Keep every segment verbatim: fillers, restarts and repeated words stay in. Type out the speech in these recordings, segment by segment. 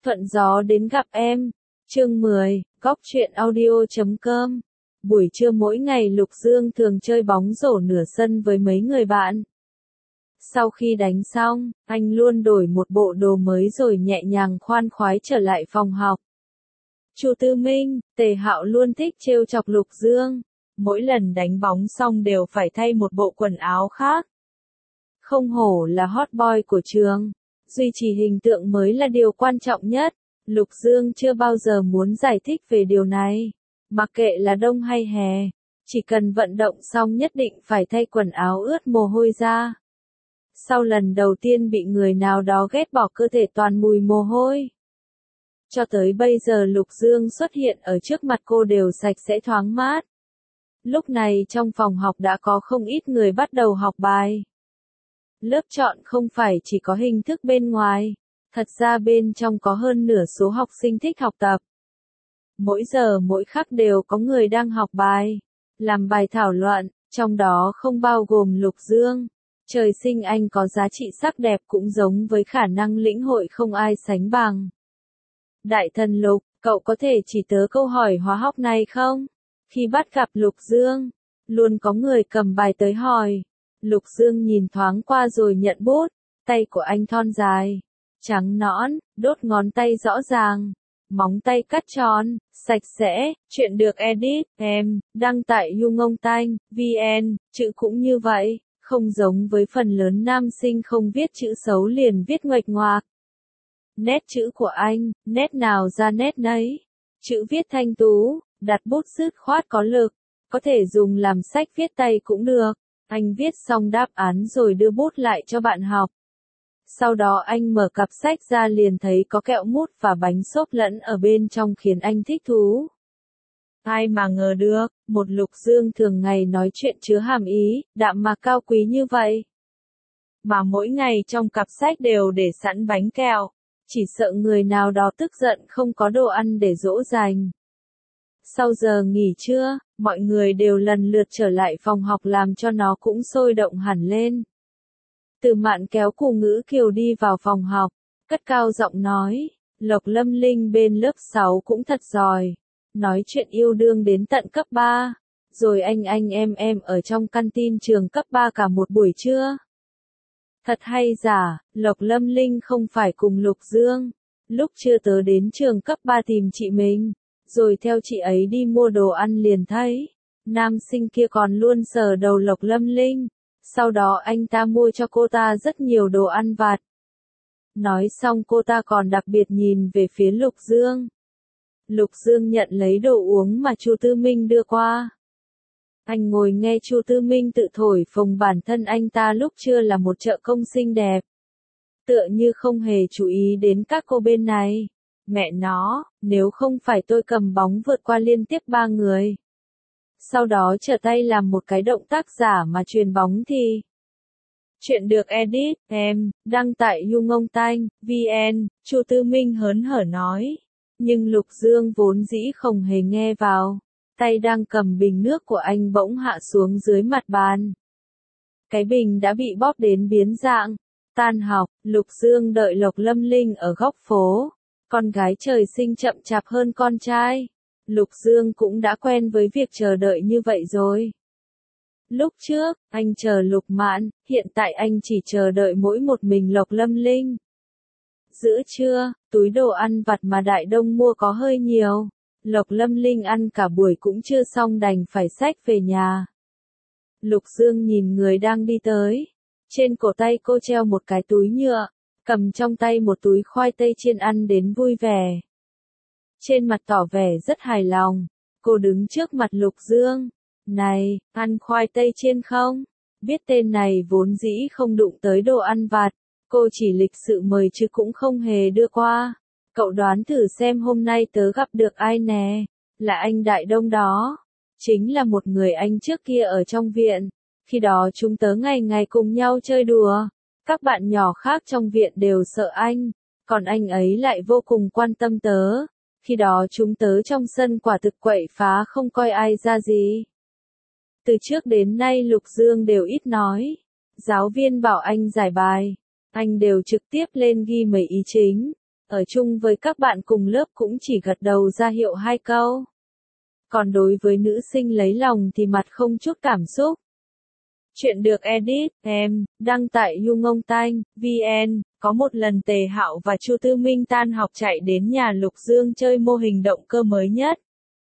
Thuận gió đến gặp em. Chương mười, góc truyện audio chấm com. Buổi trưa mỗi ngày Lục Dương thường chơi bóng rổ nửa sân với mấy người bạn. Sau khi đánh xong, anh luôn đổi một bộ đồ mới rồi nhẹ nhàng khoan khoái trở lại phòng học. Chu Tư Minh, Tề Hạo luôn thích trêu chọc Lục Dương. Mỗi lần đánh bóng xong đều phải thay một bộ quần áo khác. Không hổ là hot boy của trường. Duy trì hình tượng mới là điều quan trọng nhất. Lục Dương chưa bao giờ muốn giải thích về điều này. Mặc kệ là đông hay hè, chỉ cần vận động xong nhất định phải thay quần áo ướt mồ hôi ra. Sau lần đầu tiên bị người nào đó ghét bỏ cơ thể toàn mùi mồ hôi. Cho tới bây giờ Lục Dương xuất hiện ở trước mặt cô đều sạch sẽ thoáng mát. Lúc này trong phòng học đã có không ít người bắt đầu học bài. Lớp chọn không phải chỉ có hình thức bên ngoài, thật ra bên trong có hơn nửa số học sinh thích học tập. Mỗi giờ mỗi khắc đều có người đang học bài, làm bài thảo luận, trong đó không bao gồm Lục Dương. Trời sinh anh có giá trị sắc đẹp cũng giống với khả năng lĩnh hội không ai sánh bằng. Đại thần Lục, cậu có thể chỉ tớ câu hỏi hóa học này không? Khi bắt gặp Lục Dương, luôn có người cầm bài tới hỏi. Lục Dương nhìn thoáng qua rồi nhận bút, tay của anh thon dài, trắng nõn, đốt ngón tay rõ ràng, móng tay cắt tròn, sạch sẽ, chuyện được edit, em, đăng tại YouNgongTanh, vn, chữ cũng như vậy, không giống với phần lớn nam sinh không viết chữ xấu liền viết nguệch ngoạc. Nét chữ của anh, nét nào ra nét nấy, chữ viết thanh tú, đặt bút dứt khoát có lực, có thể dùng làm sách viết tay cũng được. Anh viết xong đáp án rồi đưa bút lại cho bạn học. Sau đó anh mở cặp sách ra liền thấy có kẹo mút và bánh xốp lẫn ở bên trong khiến anh thích thú. Ai mà ngờ được, một Lục Dương thường ngày nói chuyện chứa hàm ý, đạm mà cao quý như vậy. Mà mỗi ngày trong cặp sách đều để sẵn bánh kẹo, chỉ sợ người nào đó tức giận không có đồ ăn để dỗ dành. Sau giờ nghỉ trưa, mọi người đều lần lượt trở lại phòng học làm cho nó cũng sôi động hẳn lên. Từ Mạn kéo Cù Ngữ Kiều đi vào phòng học, cất cao giọng nói, Lộc Lâm Linh bên lớp sáu cũng thật giỏi, nói chuyện yêu đương đến tận cấp ba, rồi anh anh em em ở trong canteen trường cấp ba cả một buổi trưa. Thật hay giả, Lộc Lâm Linh không phải cùng Lục Dương, lúc chưa tớ đến trường cấp ba tìm chị mình. Rồi theo chị ấy đi mua đồ ăn liền thấy, nam sinh kia còn luôn sờ đầu Lộc Lâm Linh, sau đó anh ta mua cho cô ta rất nhiều đồ ăn vặt. Nói xong cô ta còn đặc biệt nhìn về phía Lục Dương. Lục Dương nhận lấy đồ uống mà Chu Tư Minh đưa qua. Anh ngồi nghe Chu Tư Minh tự thổi phồng bản thân anh ta lúc chưa là một trợ công xinh đẹp. Tựa như không hề chú ý đến các cô bên này. Mẹ nó, nếu không phải tôi cầm bóng vượt qua liên tiếp ba người. Sau đó trở tay làm một cái động tác giả mà truyền bóng thì. Chuyện được edit, em, đăng tại YouNgongTanh, vn, Chu Tư Minh hớn hở nói. Nhưng Lục Dương vốn dĩ không hề nghe vào. Tay đang cầm bình nước của anh bỗng hạ xuống dưới mặt bàn. Cái bình đã bị bóp đến biến dạng. Tan học, Lục Dương đợi Lộc Lâm Linh ở góc phố. Con gái trời sinh chậm chạp hơn con trai. Lục Dương cũng đã quen với việc chờ đợi như vậy rồi. Lúc trước, anh chờ Lục Mạn, hiện tại anh chỉ chờ đợi mỗi một mình Lộc Lâm Linh. Giữa trưa, túi đồ ăn vặt mà Đại Đông mua có hơi nhiều. Lộc Lâm Linh ăn cả buổi cũng chưa xong đành phải xách về nhà. Lục Dương nhìn người đang đi tới. Trên cổ tay cô treo một cái túi nhựa. Cầm trong tay một túi khoai tây chiên ăn đến vui vẻ. Trên mặt tỏ vẻ rất hài lòng, cô đứng trước mặt Lục Dương. Này, ăn khoai tây chiên không? Biết tên này vốn dĩ không đụng tới đồ ăn vặt, cô chỉ lịch sự mời chứ cũng không hề đưa qua. Cậu đoán thử xem hôm nay tớ gặp được ai nè? Là anh Đại Đông đó. Chính là một người anh trước kia ở trong viện. Khi đó chúng tớ ngày ngày cùng nhau chơi đùa. Các bạn nhỏ khác trong viện đều sợ anh, còn anh ấy lại vô cùng quan tâm tớ. Khi đó chúng tớ trong sân quả thực quậy phá không coi ai ra gì. Từ trước đến nay Lục Dương đều ít nói. Giáo viên bảo anh giải bài, anh đều trực tiếp lên ghi mấy ý chính. ở chung với các bạn cùng lớp cũng chỉ gật đầu ra hiệu hai câu. Còn đối với nữ sinh lấy lòng thì mặt không chút cảm xúc. Chuyện được edit, em, đăng tại Yungong Tanh, vn, có một lần Tề Hạo và Chu Tư Minh tan học chạy đến nhà Lục Dương chơi mô hình động cơ mới nhất.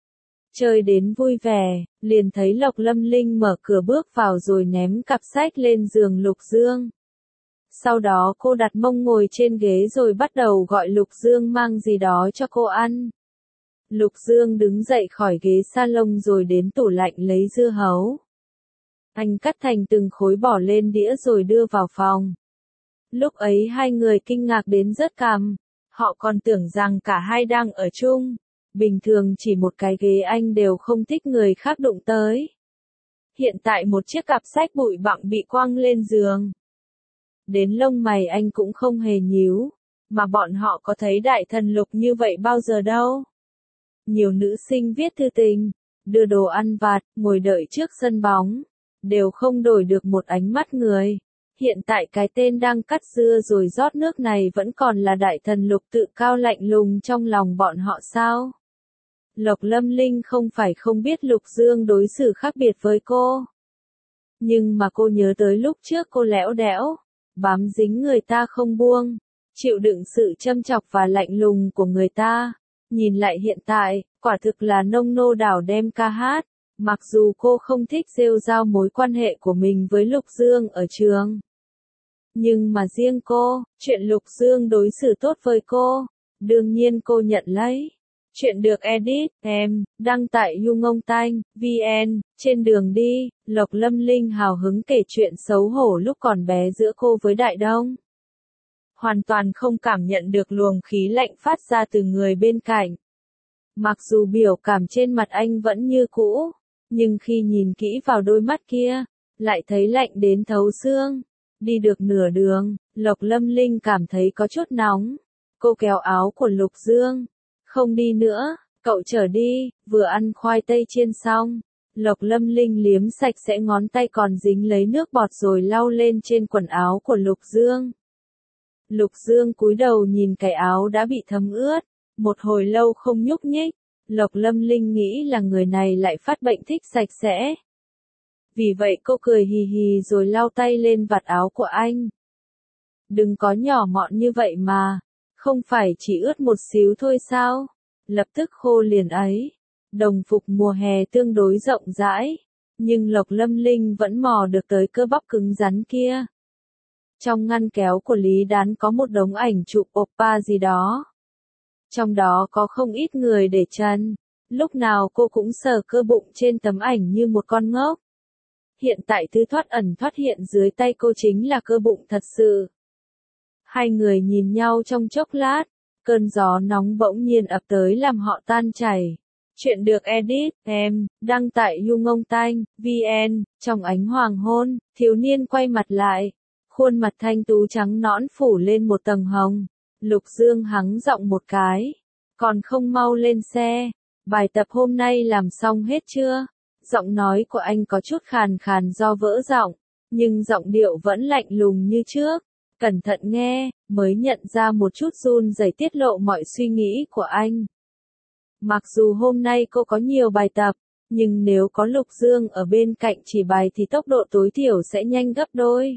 Chơi đến vui vẻ, liền thấy Lộc Lâm Linh mở cửa bước vào rồi ném cặp sách lên giường Lục Dương. Sau đó cô đặt mông ngồi trên ghế rồi bắt đầu gọi Lục Dương mang gì đó cho cô ăn. Lục Dương đứng dậy khỏi ghế salon rồi đến tủ lạnh lấy dưa hấu. Anh cắt thành từng khối bỏ lên đĩa rồi đưa vào phòng. Lúc ấy hai người kinh ngạc đến rớt cằm, họ còn tưởng rằng cả hai đang ở chung. Bình thường chỉ một cái ghế anh đều không thích người khác đụng tới. Hiện tại một chiếc cặp sách bụi bặm bị quăng lên giường. Đến lông mày anh cũng không hề nhíu, mà bọn họ có thấy đại thần Lục như vậy bao giờ đâu. Nhiều nữ sinh viết thư tình, đưa đồ ăn vặt, ngồi đợi trước sân bóng, đều không đổi được một ánh mắt người. Hiện tại cái tên đang cắt dưa rồi rót nước này vẫn còn là đại thần Lục tự cao lạnh lùng trong lòng bọn họ sao? Lộc Lâm Linh không phải không biết Lục Dương đối xử khác biệt với cô. Nhưng mà cô nhớ tới lúc trước cô lẽo đẽo, bám dính người ta không buông, chịu đựng sự châm chọc và lạnh lùng của người ta. Nhìn lại hiện tại, quả thực là nông nô đảo đem ca hát. Mặc dù cô không thích rêu rao mối quan hệ của mình với Lục Dương ở trường. Nhưng mà riêng cô, chuyện Lục Dương đối xử tốt với cô, đương nhiên cô nhận lấy. Chuyện được edit, em, đăng tại Yungong Tanh, vn, trên đường đi, Lộc Lâm Linh hào hứng kể chuyện xấu hổ lúc còn bé giữa cô với Đại Đông. Hoàn toàn không cảm nhận được luồng khí lạnh phát ra từ người bên cạnh. Mặc dù biểu cảm trên mặt anh vẫn như cũ, nhưng khi nhìn kỹ vào đôi mắt kia, lại thấy lạnh đến thấu xương. Đi được nửa đường, Lộc Lâm Linh cảm thấy có chút nóng. Cô kéo áo của Lục Dương. Không đi nữa, cậu trở đi, vừa ăn khoai tây chiên xong. Lộc Lâm Linh liếm sạch sẽ ngón tay còn dính lấy nước bọt rồi lau lên trên quần áo của Lục Dương. Lục Dương cúi đầu nhìn cái áo đã bị thấm ướt, một hồi lâu không nhúc nhích. Lộc Lâm Linh nghĩ là người này lại phát bệnh thích sạch sẽ. Vì vậy cô cười hì hì rồi lau tay lên vạt áo của anh. Đừng có nhỏ mọn như vậy mà. Không phải chỉ ướt một xíu thôi sao? Lập tức khô liền ấy. Đồng phục mùa hè tương đối rộng rãi, nhưng Lộc Lâm Linh vẫn mò được tới cơ bắp cứng rắn kia. Trong ngăn kéo của Lý Đán có một đống ảnh chụp oppa gì đó. Trong đó có không ít người để chân. Lúc nào cô cũng sờ cơ bụng trên tấm ảnh như một con ngốc. Hiện tại thứ thoát ẩn thoát hiện dưới tay cô chính là cơ bụng thật sự. Hai người nhìn nhau trong chốc lát, cơn gió nóng bỗng nhiên ập tới làm họ tan chảy. Chuyện được edit, em, đăng tại Yungong Tanh, vn, trong ánh hoàng hôn, thiếu niên quay mặt lại. Khuôn mặt thanh tú trắng nõn phủ lên một tầng hồng. Lục Dương hắng giọng một cái. Còn không mau lên xe. Bài tập hôm nay làm xong hết chưa? Giọng nói của anh có chút khàn khàn do vỡ giọng, nhưng giọng điệu vẫn lạnh lùng như trước. Cẩn thận nghe, mới nhận ra một chút run rẩy tiết lộ mọi suy nghĩ của anh. Mặc dù hôm nay cô có nhiều bài tập, nhưng nếu có Lục Dương ở bên cạnh chỉ bài thì tốc độ tối thiểu sẽ nhanh gấp đôi.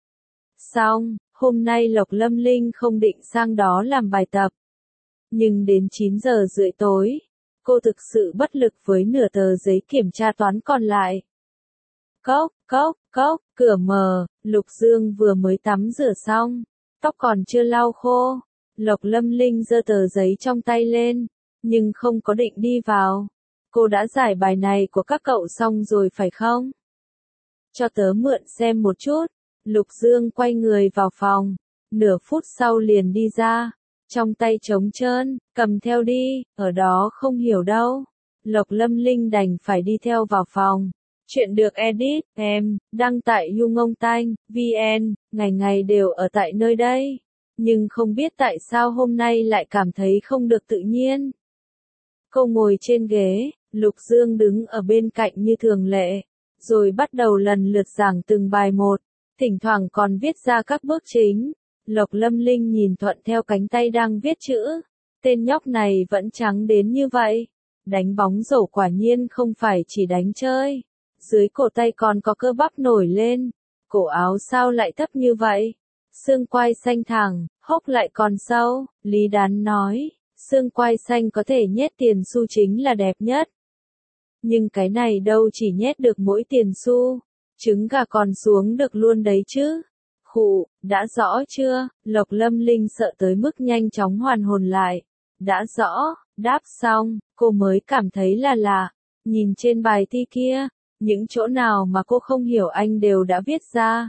Xong, hôm nay Lộc Lâm Linh không định sang đó làm bài tập. Nhưng đến chín giờ rưỡi tối, cô thực sự bất lực với nửa tờ giấy kiểm tra toán còn lại. Cốc, cốc, cốc, cửa mở, Lục Dương vừa mới tắm rửa xong, tóc còn chưa lau khô. Lộc Lâm Linh giơ tờ giấy trong tay lên, nhưng không có định đi vào. Cô đã giải bài này của các cậu xong rồi phải không? Cho tớ mượn xem một chút. Lục Dương quay người vào phòng, nửa phút sau liền đi ra, trong tay trống trơn, cầm theo đi, ở đó không hiểu đâu. Lộc Lâm Linh đành phải đi theo vào phòng. Chuyện được edit, em, đăng tại Yungong Tanh, vn, ngày ngày đều ở tại nơi đây. Nhưng không biết tại sao hôm nay lại cảm thấy không được tự nhiên. Cô ngồi trên ghế, Lục Dương đứng ở bên cạnh như thường lệ, rồi bắt đầu lần lượt giảng từng bài một, thỉnh thoảng còn viết ra các bước chính. Lộc Lâm Linh nhìn thuận theo cánh tay đang viết chữ. Tên nhóc này vẫn trắng đến như vậy. Đánh bóng rổ quả nhiên không phải chỉ đánh chơi. Dưới cổ tay còn có cơ bắp nổi lên. Cổ áo sao lại thấp như vậy? Xương quai xanh thẳng, hốc lại còn sâu. Lý Đán nói, xương quai xanh có thể nhét tiền xu chính là đẹp nhất. Nhưng cái này đâu chỉ nhét được mỗi tiền xu. Trứng gà còn xuống được luôn đấy chứ. Khụ, đã rõ chưa? Lộc Lâm Linh sợ tới mức nhanh chóng hoàn hồn lại. Đã rõ, đáp xong, cô mới cảm thấy là lạ. Nhìn trên bài thi kia, những chỗ nào mà cô không hiểu anh đều đã viết ra.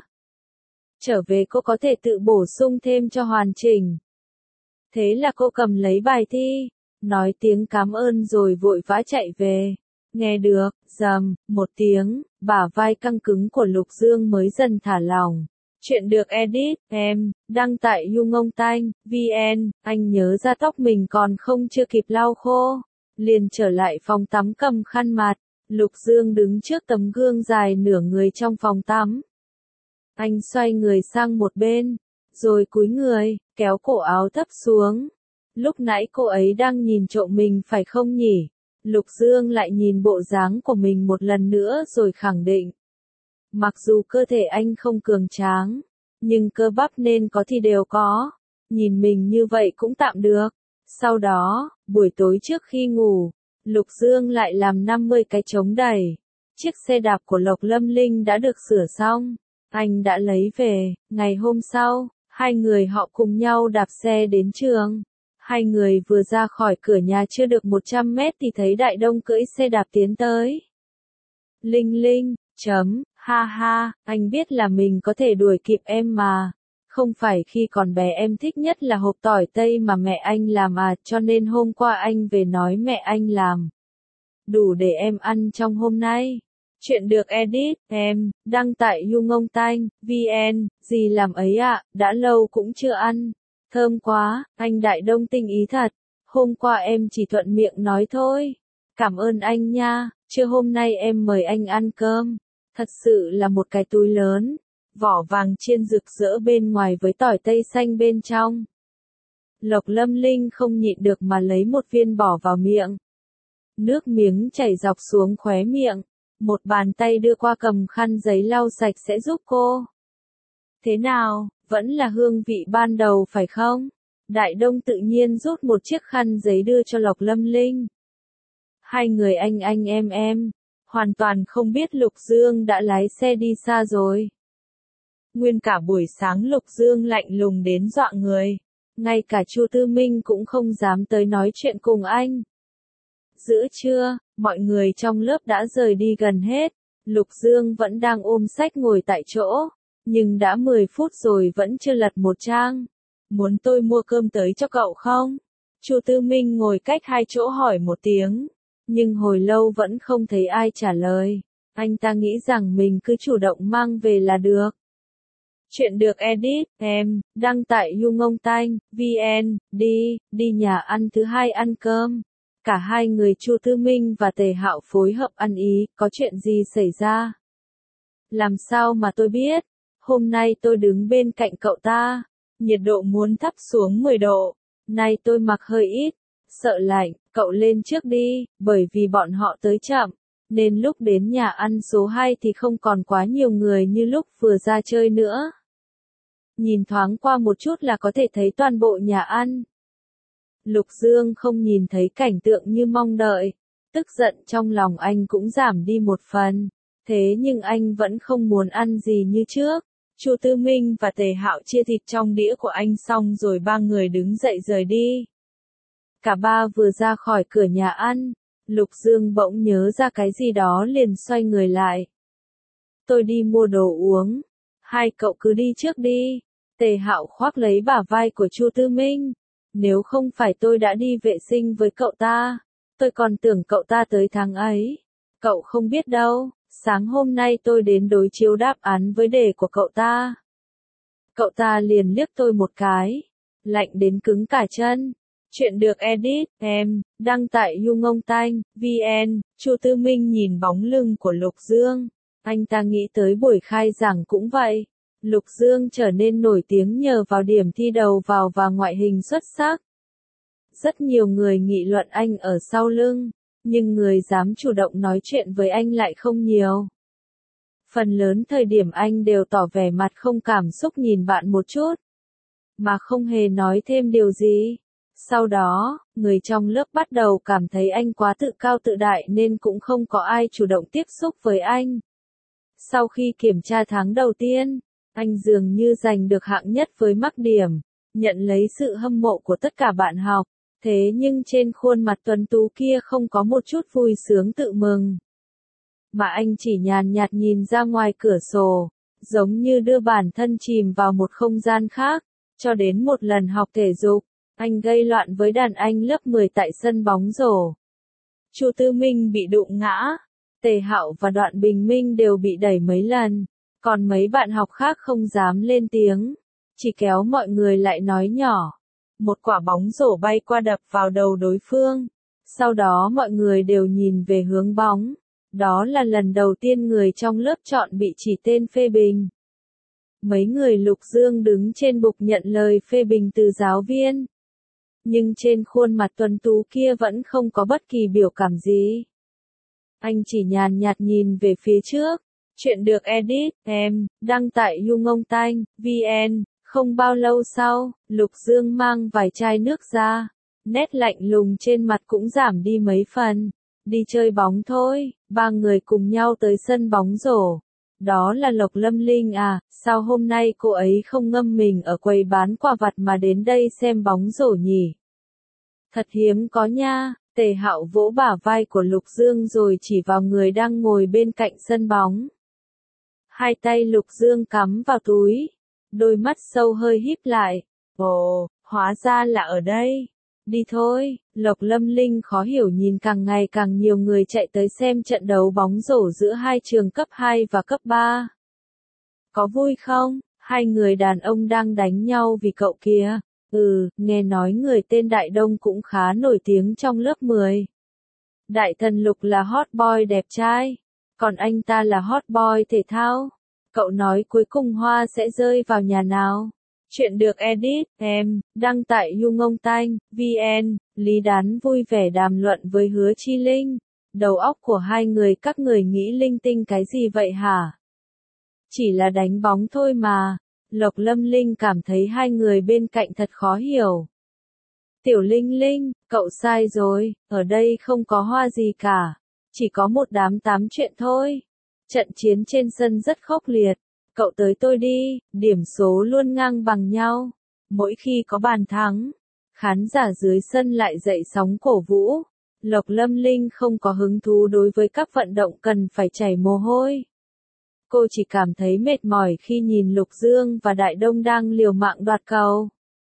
Trở về cô có thể tự bổ sung thêm cho hoàn chỉnh. Thế là cô cầm lấy bài thi, nói tiếng cảm ơn rồi vội vã chạy về. Nghe được, rầm, một tiếng, bả vai căng cứng của Lục Dương mới dần thả lỏng. Chuyện được edit, em, đăng tại Yungong Tanh, vn, anh nhớ ra tóc mình còn không chưa kịp lau khô. Liền trở lại phòng tắm cầm khăn mặt, Lục Dương đứng trước tấm gương dài nửa người trong phòng tắm. Anh xoay người sang một bên, rồi cúi người, kéo cổ áo thấp xuống. Lúc nãy cô ấy đang nhìn trộm mình phải không nhỉ? Lục Dương lại nhìn bộ dáng của mình một lần nữa rồi khẳng định. Mặc dù cơ thể anh không cường tráng, nhưng cơ bắp nên có thì đều có. Nhìn mình như vậy cũng tạm được. Sau đó, buổi tối trước khi ngủ, Lục Dương lại làm năm mươi cái chống đẩy. Chiếc xe đạp của Lộc Lâm Linh đã được sửa xong. Anh đã lấy về. Ngày hôm sau, hai người họ cùng nhau đạp xe đến trường. Hai người vừa ra khỏi cửa nhà chưa được một trăm mét thì thấy Đại Đông cưỡi xe đạp tiến tới. Linh Linh, chấm, ha ha, anh biết là mình có thể đuổi kịp em mà. Không phải khi còn bé em thích nhất là hộp tỏi tây mà mẹ anh làm à, cho nên hôm qua anh về nói mẹ anh làm. Đủ để em ăn trong hôm nay. Chuyện được edit, em, đăng tại Yungong Tanh, vn, gì làm ấy ạ, à, đã lâu cũng chưa ăn. Thơm quá, anh Đại Đông tinh ý thật. Hôm qua em chỉ thuận miệng nói thôi. Cảm ơn anh nha, trưa hôm nay em mời anh ăn cơm. Thật sự là một cái túi lớn. Vỏ vàng chiên rực rỡ bên ngoài với tỏi tây xanh bên trong. Lộc Lâm Linh không nhịn được mà lấy một viên bỏ vào miệng. Nước miếng chảy dọc xuống khóe miệng. Một bàn tay đưa qua cầm khăn giấy lau sạch sẽ giúp cô. Thế nào, vẫn là hương vị ban đầu phải không? Đại Đông tự nhiên rút một chiếc khăn giấy đưa cho Lộc Lâm Linh. Hai người anh anh em em, hoàn toàn không biết Lục Dương đã lái xe đi xa rồi. Nguyên cả buổi sáng Lục Dương lạnh lùng đến dọa người. Ngay cả Chu Tư Minh cũng không dám tới nói chuyện cùng anh. Giữa trưa, mọi người trong lớp đã rời đi gần hết. Lục Dương vẫn đang ôm sách ngồi tại chỗ. Nhưng đã mười phút rồi vẫn chưa lật một trang. Muốn tôi mua cơm tới cho cậu không? Chu Tư Minh ngồi cách hai chỗ hỏi một tiếng. Nhưng hồi lâu vẫn không thấy ai trả lời. Anh ta nghĩ rằng mình cứ chủ động mang về là được. Chuyện được edit, em, đăng tại Yungong Tanh, vn, đi, đi nhà ăn thứ hai ăn cơm. Cả hai người Chu Tư Minh và Tề Hạo phối hợp ăn ý, có chuyện gì xảy ra? Làm sao mà tôi biết? Hôm nay tôi đứng bên cạnh cậu ta, nhiệt độ muốn thấp xuống mười độ. Nay tôi mặc hơi ít, sợ lạnh, cậu lên trước đi, bởi vì bọn họ tới chậm, nên lúc đến nhà ăn số hai thì không còn quá nhiều người như lúc vừa ra chơi nữa. Nhìn thoáng qua một chút là có thể thấy toàn bộ nhà ăn. Lục Dương không nhìn thấy cảnh tượng như mong đợi, tức giận trong lòng anh cũng giảm đi một phần, thế nhưng anh vẫn không muốn ăn gì như trước. Chu Tư Minh và Tề Hạo chia thịt trong đĩa của anh xong rồi ba người đứng dậy rời đi. Cả ba vừa ra khỏi cửa nhà ăn, Lục Dương bỗng nhớ ra cái gì đó liền xoay người lại. Tôi đi mua đồ uống, hai cậu cứ đi trước đi. Tề Hạo khoác lấy bả vai của Chu Tư Minh. Nếu không phải tôi đã đi vệ sinh với cậu ta, tôi còn tưởng cậu ta tới tháng ấy. Cậu không biết đâu, sáng hôm nay tôi đến đối chiếu đáp án với đề của cậu ta. Cậu ta liền liếc tôi một cái, lạnh đến cứng cả chân. Chuyện được edit, em, đăng tại Yungong Tanh, vn, Chu Tư Minh nhìn bóng lưng của Lục Dương. Anh ta nghĩ tới buổi khai giảng cũng vậy. Lục Dương trở nên nổi tiếng nhờ vào điểm thi đầu vào và ngoại hình xuất sắc. Rất nhiều người nghị luận anh ở sau lưng, nhưng người dám chủ động nói chuyện với anh lại không nhiều. Phần lớn thời điểm anh đều tỏ vẻ mặt không cảm xúc nhìn bạn một chút, mà không hề nói thêm điều gì. Sau đó, người trong lớp bắt đầu cảm thấy anh quá tự cao tự đại nên cũng không có ai chủ động tiếp xúc với anh. Sau khi kiểm tra tháng đầu tiên, anh dường như giành được hạng nhất với mắc điểm, nhận lấy sự hâm mộ của tất cả bạn học. Thế nhưng trên khuôn mặt tuấn tú kia không có một chút vui sướng tự mừng. Mà anh chỉ nhàn nhạt nhìn ra ngoài cửa sổ, giống như đưa bản thân chìm vào một không gian khác, cho đến một lần học thể dục, anh gây loạn với đàn anh lớp mười tại sân bóng rổ. Chu Tư Minh bị đụng ngã, Tề Hạo và Đoạn Bình Minh đều bị đẩy mấy lần, còn mấy bạn học khác không dám lên tiếng, chỉ kéo mọi người lại nói nhỏ. Một quả bóng rổ bay qua đập vào đầu đối phương. Sau đó mọi người đều nhìn về hướng bóng. Đó là lần đầu tiên người trong lớp chọn bị chỉ tên phê bình. Mấy người Lục Dương đứng trên bục nhận lời phê bình từ giáo viên. Nhưng trên khuôn mặt tuấn tú kia vẫn không có bất kỳ biểu cảm gì. Anh chỉ nhàn nhạt nhìn về phía trước. Chuyện được edit, em, đăng tại Yungong Tanh, vn. Không bao lâu sau, Lục Dương mang vài chai nước ra. Nét lạnh lùng trên mặt cũng giảm đi mấy phần. Đi chơi bóng thôi, ba người cùng nhau tới sân bóng rổ. Đó là Lộc Lâm Linh à, sao hôm nay cô ấy không ngâm mình ở quầy bán quà vặt mà đến đây xem bóng rổ nhỉ? Thật hiếm có nha. Tề Hạo vỗ bả vai của Lục Dương rồi chỉ vào người đang ngồi bên cạnh sân bóng. Hai tay Lục Dương cắm vào túi. Đôi mắt sâu hơi híp lại. Ồ, hóa ra là ở đây. Đi thôi. Lộc Lâm Linh khó hiểu nhìn càng ngày càng nhiều người chạy tới xem trận đấu bóng rổ giữa hai trường cấp hai và cấp ba. Có vui không? Hai người đàn ông đang đánh nhau vì cậu kia. Ừ, nghe nói người tên Đại Đông cũng khá nổi tiếng trong lớp mười. Đại Thần Lục là hot boy đẹp trai, còn anh ta là hot boy thể thao. Cậu nói cuối cùng hoa sẽ rơi vào nhà nào? Chuyện được edit, em, đăng tại Yungong Tanh, vn. Lý Đán vui vẻ đàm luận với Hứa Chi Linh. Đầu óc của hai người các người nghĩ linh tinh cái gì vậy hả? Chỉ là đánh bóng thôi mà. Lộc Lâm Linh cảm thấy hai người bên cạnh thật khó hiểu. Tiểu Linh Linh, cậu sai rồi, ở đây không có hoa gì cả. Chỉ có một đám tám chuyện thôi. Trận chiến trên sân rất khốc liệt. Cậu tới tôi đi, điểm số luôn ngang bằng nhau. Mỗi khi có bàn thắng, khán giả dưới sân lại dậy sóng cổ vũ. Lộc Lâm Linh không có hứng thú đối với các vận động cần phải chảy mồ hôi. Cô chỉ cảm thấy mệt mỏi khi nhìn Lục Dương và Đại Đông đang liều mạng đoạt cầu.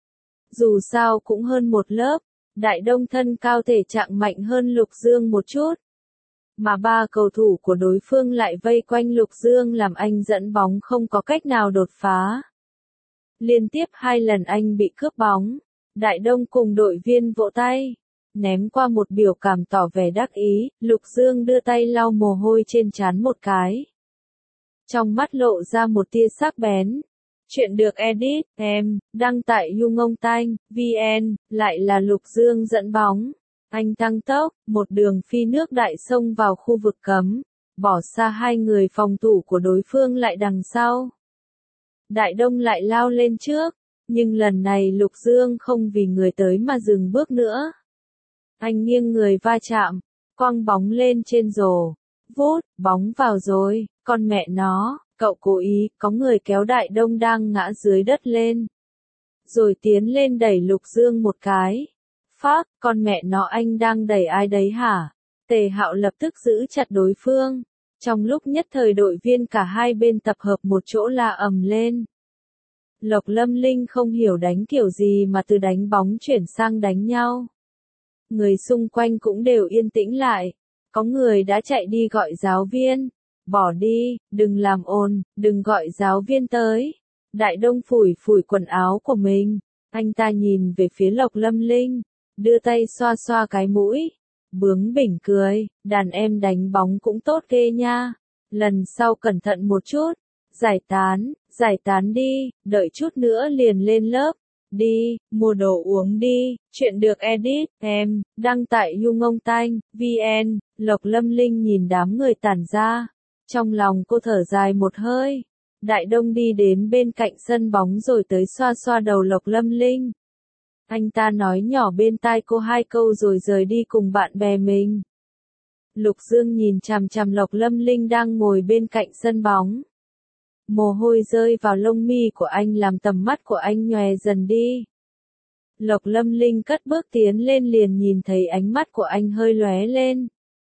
Dù sao cũng hơn một lớp, Đại Đông thân cao thể trạng mạnh hơn Lục Dương một chút. Mà ba cầu thủ của đối phương lại vây quanh Lục Dương làm anh dẫn bóng không có cách nào đột phá. Liên tiếp hai lần anh bị cướp bóng, Đại Đông cùng đội viên vỗ tay, ném qua một biểu cảm tỏ vẻ đắc ý, Lục Dương đưa tay lau mồ hôi trên trán một cái. Trong mắt lộ ra một tia sắc bén. Chuyện được edit, em, đăng tại Yungong Tanh, vn, lại là Lục Dương dẫn bóng. Anh tăng tốc, một đường phi nước đại xông vào khu vực cấm, bỏ xa hai người phòng thủ của đối phương lại đằng sau. Đại Đông lại lao lên trước, nhưng lần này Lục Dương không vì người tới mà dừng bước nữa. Anh nghiêng người va chạm, quăng bóng lên trên rổ. Vút, bóng vào rồi, con mẹ nó, cậu cố ý, có người kéo Đại Đông đang ngã dưới đất lên. Rồi tiến lên đẩy Lục Dương một cái. Phác, con mẹ nó anh đang đẩy ai đấy hả? Tề Hạo lập tức giữ chặt đối phương. Trong lúc nhất thời đội viên cả hai bên tập hợp một chỗ la ầm lên. Lộc Lâm Linh không hiểu đánh kiểu gì mà từ đánh bóng chuyển sang đánh nhau. Người xung quanh cũng đều yên tĩnh lại. Có người đã chạy đi gọi giáo viên. Bỏ đi, đừng làm ồn, đừng gọi giáo viên tới. Đại Đông phủi phủi quần áo của mình. Anh ta nhìn về phía Lộc Lâm Linh. Đưa tay xoa xoa cái mũi. Bướng bỉnh cười, đàn em đánh bóng cũng tốt ghê nha. Lần sau cẩn thận một chút. Giải tán, giải tán đi, đợi chút nữa liền lên lớp. Đi, mua đồ uống đi, chuyện được edit, em, đăng tại yungongtanh, vn, Lộc Lâm Linh nhìn đám người tản ra. Trong lòng cô thở dài một hơi. Đại Đông đi đến bên cạnh sân bóng rồi tới xoa xoa đầu Lộc Lâm Linh. Anh ta nói nhỏ bên tai cô hai câu rồi rời đi cùng bạn bè mình. Lục Dương nhìn chằm chằm Lộc Lâm Linh đang ngồi bên cạnh sân bóng. Mồ hôi rơi vào lông mi của anh làm tầm mắt của anh nhòe dần đi. Lộc Lâm Linh cất bước tiến lên liền nhìn thấy ánh mắt của anh hơi lóe lên.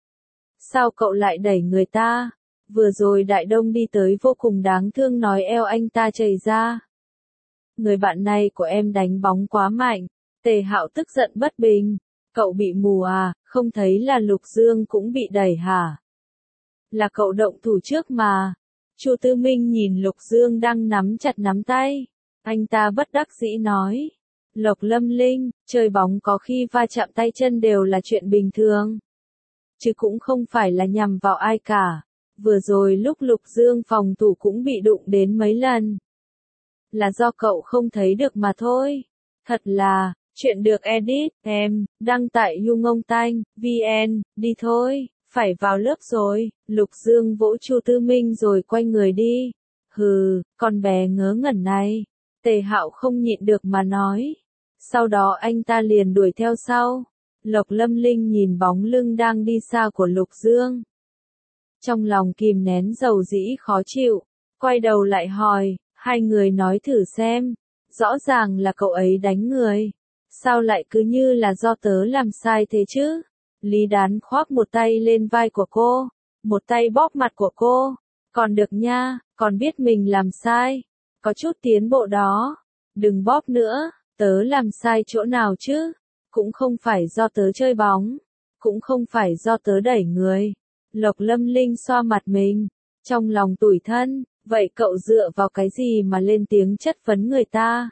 Sao cậu lại đẩy người ta? Vừa rồi Đại Đông đi tới vô cùng đáng thương nói eo anh ta chảy ra. Người bạn này của em đánh bóng quá mạnh. Tề Hạo tức giận bất bình. Cậu bị mù à, không thấy là Lục Dương cũng bị đẩy hả? Là cậu động thủ trước mà. Chu Tư Minh nhìn Lục Dương đang nắm chặt nắm tay. Anh ta bất đắc dĩ nói. Lộc Lâm Linh, chơi bóng có khi va chạm tay chân đều là chuyện bình thường. Chứ cũng không phải là nhằm vào ai cả. Vừa rồi lúc Lục Dương phòng thủ cũng bị đụng đến mấy lần. Là do cậu không thấy được mà thôi. Thật là, chuyện được edit, em, đăng tại yungongtanh, vn, đi thôi, phải vào lớp rồi. Lục Dương vỗ Chu Tư Minh rồi quay người đi. Hừ, con bé ngớ ngẩn này. Tề Hạo không nhịn được mà nói. Sau đó anh ta liền đuổi theo sau. Lộc Lâm Linh nhìn bóng lưng đang đi xa của Lục Dương. Trong lòng kìm nén dầu dĩ khó chịu, quay đầu lại hỏi, hai người nói thử xem, rõ ràng là cậu ấy đánh người, sao lại cứ như là do tớ làm sai thế chứ? Lý Đán khoác một tay lên vai của cô, một tay bóp mặt của cô, còn được nha, còn biết mình làm sai, có chút tiến bộ đó, đừng bóp nữa, tớ làm sai chỗ nào chứ, cũng không phải do tớ chơi bóng, cũng không phải do tớ đẩy người. Lộc Lâm Linh xoa mặt mình, trong lòng tủi thân, vậy cậu dựa vào cái gì mà lên tiếng chất vấn người ta?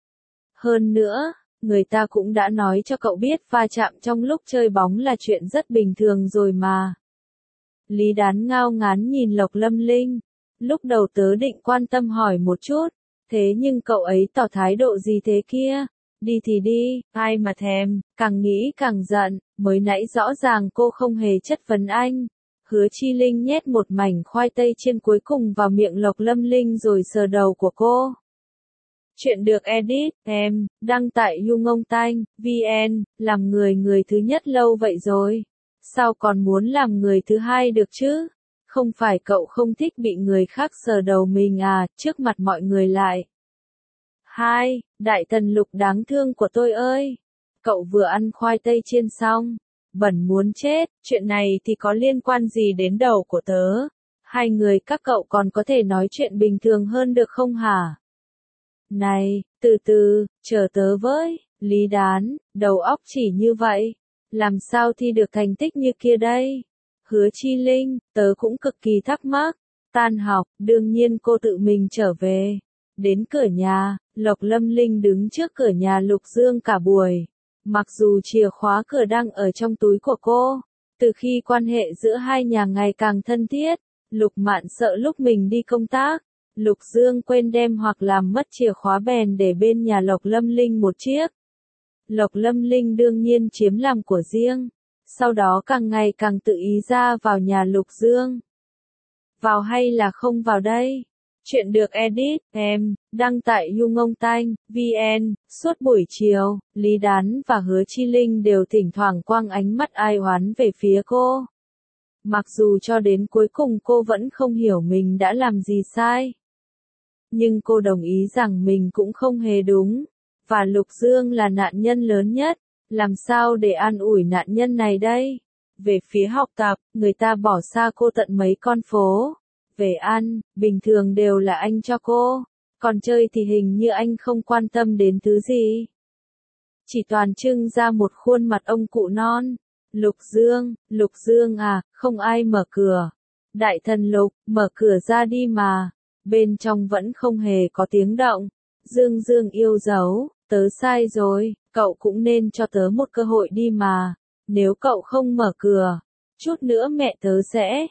Hơn nữa, người ta cũng đã nói cho cậu biết va chạm trong lúc chơi bóng là chuyện rất bình thường rồi mà. Lý Đán ngao ngán nhìn Lộc Lâm Linh, lúc đầu tớ định quan tâm hỏi một chút, thế nhưng cậu ấy tỏ thái độ gì thế kia? Đi thì đi, ai mà thèm, càng nghĩ càng giận, mới nãy rõ ràng cô không hề chất vấn anh. Hứa Chi Linh nhét một mảnh khoai tây chiên cuối cùng vào miệng Lộc Lâm Linh rồi sờ đầu của cô. Chuyện được edit, em, đăng tại yungongtanh, vn, làm người người thứ nhất lâu vậy rồi. Sao còn muốn làm người thứ hai được chứ? Không phải cậu không thích bị người khác sờ đầu mình à, trước mặt mọi người lại. Hai, đại thần Lục đáng thương của tôi ơi. Cậu vừa ăn khoai tây chiên xong. Bẩn muốn chết, chuyện này thì có liên quan gì đến đầu của tớ? Hai người các cậu còn có thể nói chuyện bình thường hơn được không hả? Này, từ từ, chờ tớ với, Lý Đán, đầu óc chỉ như vậy. Làm sao thi được thành tích như kia đây? Hứa Chi Linh, tớ cũng cực kỳ thắc mắc. Tan học, đương nhiên cô tự mình trở về. Đến cửa nhà, Lộc Lâm Linh đứng trước cửa nhà Lục Dương cả buổi. Mặc dù chìa khóa cửa đang ở trong túi của cô, từ khi quan hệ giữa hai nhà ngày càng thân thiết, Lục Mạn sợ lúc mình đi công tác, Lục Dương quên đem hoặc làm mất chìa khóa bèn để bên nhà Lộc Lâm Linh một chiếc. Lộc Lâm Linh đương nhiên chiếm làm của riêng, sau đó càng ngày càng tự ý ra vào nhà Lục Dương. Vào hay là không vào đây? Chuyện được edit, em, đăng tại yungongtanh, vn, suốt buổi chiều, Lý Đán và Hứa Chi Linh đều thỉnh thoảng quăng ánh mắt ai oán về phía cô. Mặc dù cho đến cuối cùng cô vẫn không hiểu mình đã làm gì sai. Nhưng cô đồng ý rằng mình cũng không hề đúng. Và Lục Dương là nạn nhân lớn nhất, làm sao để an ủi nạn nhân này đây? Về phía học tập, người ta bỏ xa cô tận mấy con phố. Về ăn, bình thường đều là anh cho cô, còn chơi thì hình như anh không quan tâm đến thứ gì. Chỉ toàn trưng ra một khuôn mặt ông cụ non. Lục Dương, Lục Dương à, không ai mở cửa. Đại thần Lục, mở cửa ra đi mà. Bên trong vẫn không hề có tiếng động. Dương Dương yêu dấu, tớ sai rồi, cậu cũng nên cho tớ một cơ hội đi mà. Nếu cậu không mở cửa, chút nữa mẹ tớ sẽ...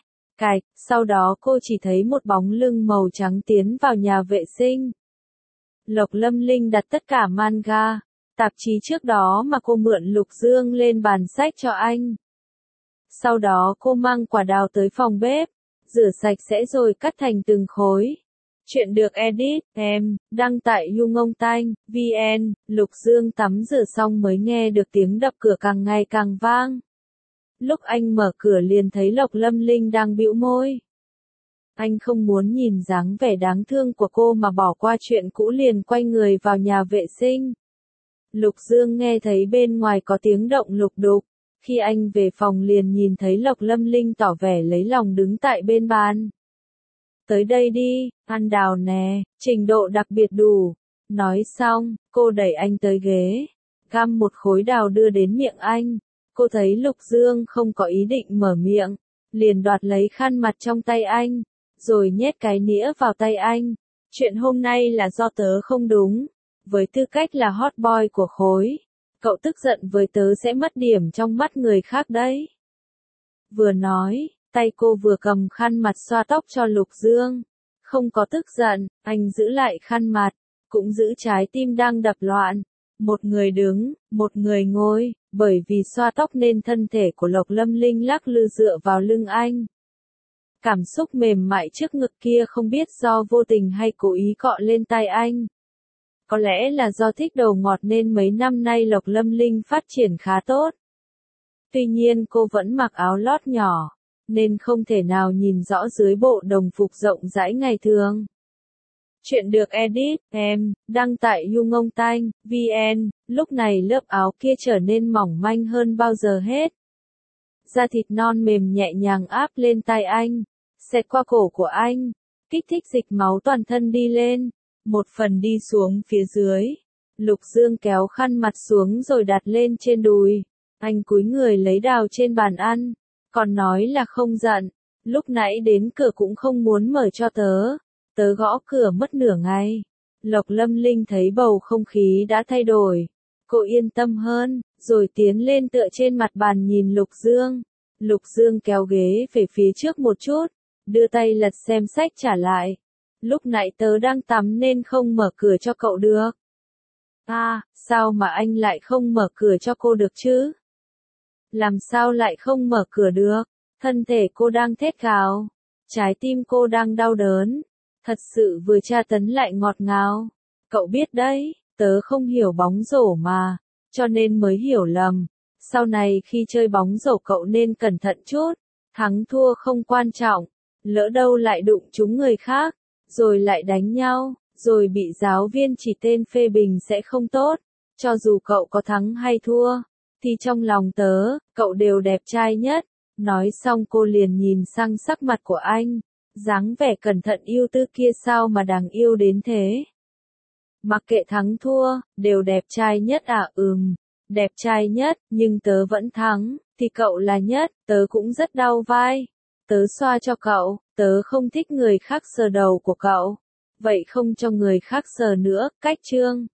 cạch, sau đó cô chỉ thấy một bóng lưng màu trắng tiến vào nhà vệ sinh. Lộc Lâm Linh đặt tất cả manga, tạp chí trước đó mà cô mượn Lục Dương lên bàn sách cho anh. Sau đó cô mang quả đào tới phòng bếp, rửa sạch sẽ rồi cắt thành từng khối. Chuyện được edit, em, đăng tại yungongtanh chấm vn, Lục Dương tắm rửa xong mới nghe được tiếng đập cửa càng ngày càng vang. Lúc anh mở cửa liền thấy Lộc Lâm Linh đang bĩu môi. Anh không muốn nhìn dáng vẻ đáng thương của cô mà bỏ qua chuyện cũ liền quay người vào nhà vệ sinh. Lục Dương nghe thấy bên ngoài có tiếng động lục đục. Khi anh về phòng liền nhìn thấy Lộc Lâm Linh tỏ vẻ lấy lòng đứng tại bên bàn. Tới đây đi, ăn đào nè, trình độ đặc biệt đủ. Nói xong, cô đẩy anh tới ghế, găm một khối đào đưa đến miệng anh. Cô thấy Lục Dương không có ý định mở miệng, liền đoạt lấy khăn mặt trong tay anh, rồi nhét cái nĩa vào tay anh. Chuyện hôm nay là do tớ không đúng, với tư cách là hot boy của khối. Cậu tức giận với tớ sẽ mất điểm trong mắt người khác đấy. Vừa nói, tay cô vừa cầm khăn mặt xoa tóc cho Lục Dương. Không có tức giận, anh giữ lại khăn mặt, cũng giữ trái tim đang đập loạn. Một người đứng, một người ngồi, bởi vì xoa tóc nên thân thể của Lộc Lâm Linh lắc lư dựa vào lưng anh. Cảm xúc mềm mại trước ngực kia không biết do vô tình hay cố ý cọ lên tai anh. Có lẽ là do thích đầu ngọt nên mấy năm nay Lộc Lâm Linh phát triển khá tốt. Tuy nhiên cô vẫn mặc áo lót nhỏ, nên không thể nào nhìn rõ dưới bộ đồng phục rộng rãi ngày thường. Chuyện được edit, em, đăng tại yungongtanh chấm vn, lúc này lớp áo kia trở nên mỏng manh hơn bao giờ hết. Da thịt non mềm nhẹ nhàng áp lên tai anh, xẹt qua cổ của anh, kích thích dịch máu toàn thân đi lên. Một phần đi xuống phía dưới. Lục Dương kéo khăn mặt xuống rồi đặt lên trên đùi. Anh cúi người lấy đào trên bàn ăn. Còn nói là không giận. Lúc nãy đến cửa cũng không muốn mở cho tớ. Tớ gõ cửa mất nửa ngày. Lộc Lâm Linh thấy bầu không khí đã thay đổi. Cô yên tâm hơn, rồi tiến lên tựa trên mặt bàn nhìn Lục Dương. Lục Dương kéo ghế về phía trước một chút. Đưa tay lật xem sách trả lại. Lúc nãy tớ đang tắm nên không mở cửa cho cậu được. À, sao mà anh lại không mở cửa cho cô được chứ? Làm sao lại không mở cửa được? Thân thể cô đang thét gào. Trái tim cô đang đau đớn. Thật sự vừa tra tấn lại ngọt ngào. Cậu biết đấy, tớ không hiểu bóng rổ mà. Cho nên mới hiểu lầm. Sau này khi chơi bóng rổ cậu nên cẩn thận chút. Thắng thua không quan trọng. Lỡ đâu lại đụng trúng người khác. Rồi lại đánh nhau, rồi bị giáo viên chỉ tên phê bình sẽ không tốt. Cho dù cậu có thắng hay thua, thì trong lòng tớ, cậu đều đẹp trai nhất. Nói xong cô liền nhìn sang sắc mặt của anh. Dáng vẻ cẩn thận yêu tư kia sao mà đáng yêu đến thế. Mặc kệ thắng thua, đều đẹp trai nhất à? Ừm, đẹp trai nhất, nhưng tớ vẫn thắng, thì cậu là nhất, tớ cũng rất đau vai. Tớ xoa cho cậu, tớ không thích người khác sờ đầu của cậu. Vậy không cho người khác sờ nữa, cách chương.